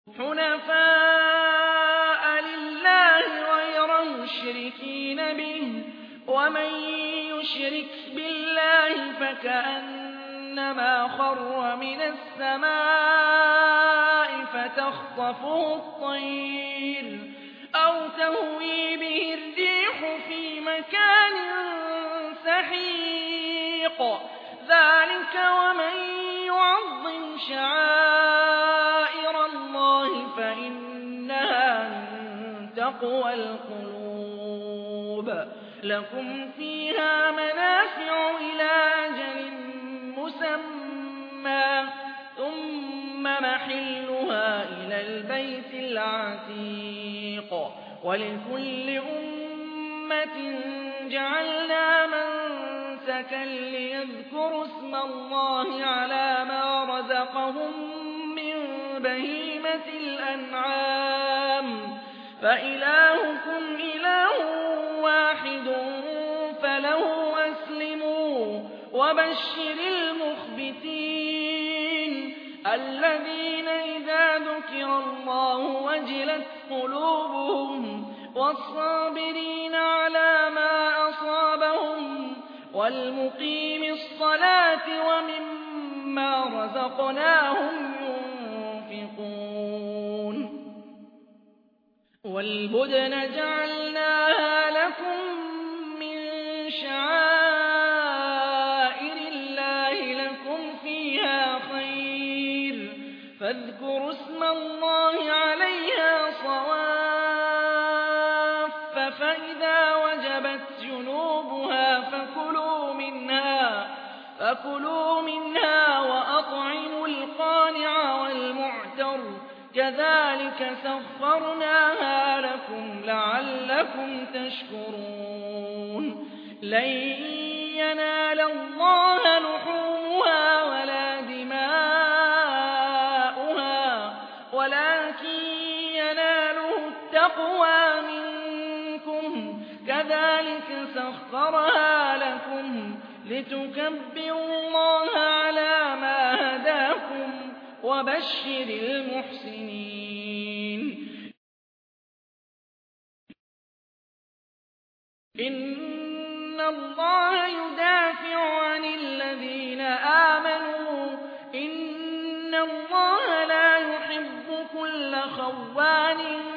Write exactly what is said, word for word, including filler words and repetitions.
حُنَفَاءَ لِلَّهِ غَيْرَ مُشْرِكِينَ بِهِ ۚ وَمَن يُشْرِكْ بِاللَّهِ فَكَأَنَّمَا خَرَّ مِنَ السَّمَاءِ فَتَخْطَفُهُ الطَّيْرُ أَوْ تَهْوِي بِهِ الرِّيحُ فِي مَكَانٍ سَحِيقٍ ۚ ذَٰلِكَ وَمَن يُعَظِّمْ شَعَائِرَ اللَّهِ فَإِنَّهَا مِن تَقْوَى الْقُلُوبِ. لَكُمْ فِيهَا مَنَافِعُ إِلَىٰ أَجَلٍ مُّسَمًّى ثُمَّ مَحِلُّهَا إِلَى الْبَيْتِ الْعَتِيقِ. وَلِكُلِّ أُمَّةٍ جَعَلْنَا مَنسَكًا لِّيَذْكُرُوا اسْمَ اللَّهِ عَلَىٰ مَا رَزَقَهُم مِّن بَهِيمَةِ الْأَنْعَامِ ۖ فَإِلَٰهُكُمْ إِلَٰهٌ وَاحِدٌ فَلَهُ أَسْلِمُوا ۗ وَبَشِّرِ الْمُخْبِتِينَ الَّذِينَ إِذَا ذُكِرَ اللَّهُ وَجِلَتْ قُلُوبُهُمْ وَالصَّابِرِينَ عَلَىٰ مَا أَصَابَهُمْ وَالْمُقِيمِ الصَّلَاةِ وَمِمَّا رَزَقْنَاهُمْ يُنفِقُونَ. وَالْبُدْنَ جَعَلْنَاهَا لَكُم مِّن شَعَائِرِ اللَّهِ لَكُمْ فِيهَا خَيْرٌ ۖ فاذْكُرُوا اسْمَ اللَّهِ عَلَيْهَا صَوَافَّ ۖ فَإِذَا وَجَبَتْ جُنُوبُهَا فَكُلُوا مِنْهَا وَأَطْعِمُوا الْقَانِعَ وَالْمُعْتَرَّ ۚ كَذَٰلِكَ سَخَّرْنَاهَا لَكُمْ لَعَلَّكُمْ تَشْكُرُونَ. لَن يَنَالَ اللَّهَ لُحُومُهَا وَلَا دِمَاؤُهَا وَلَٰكِن يَنَالُهُ التَّقْوَىٰ مِنكُمْ ۚ كَذَٰلِكَ سَخَّرَهَا لَكُمْ لِتُكَبِّرُوا اللَّهَ عَلَىٰ مَا هَدَاكُمْ ۗ وَبَشِّرِ الْمُحْسِنِينَ. إِنَّ اللَّهَ يُدَافِعُ عَنِ الَّذِينَ آمَنُوا ۗ إِنَّ اللَّهَ لَا يُحِبُّ كُلَّ خَوَّانٍ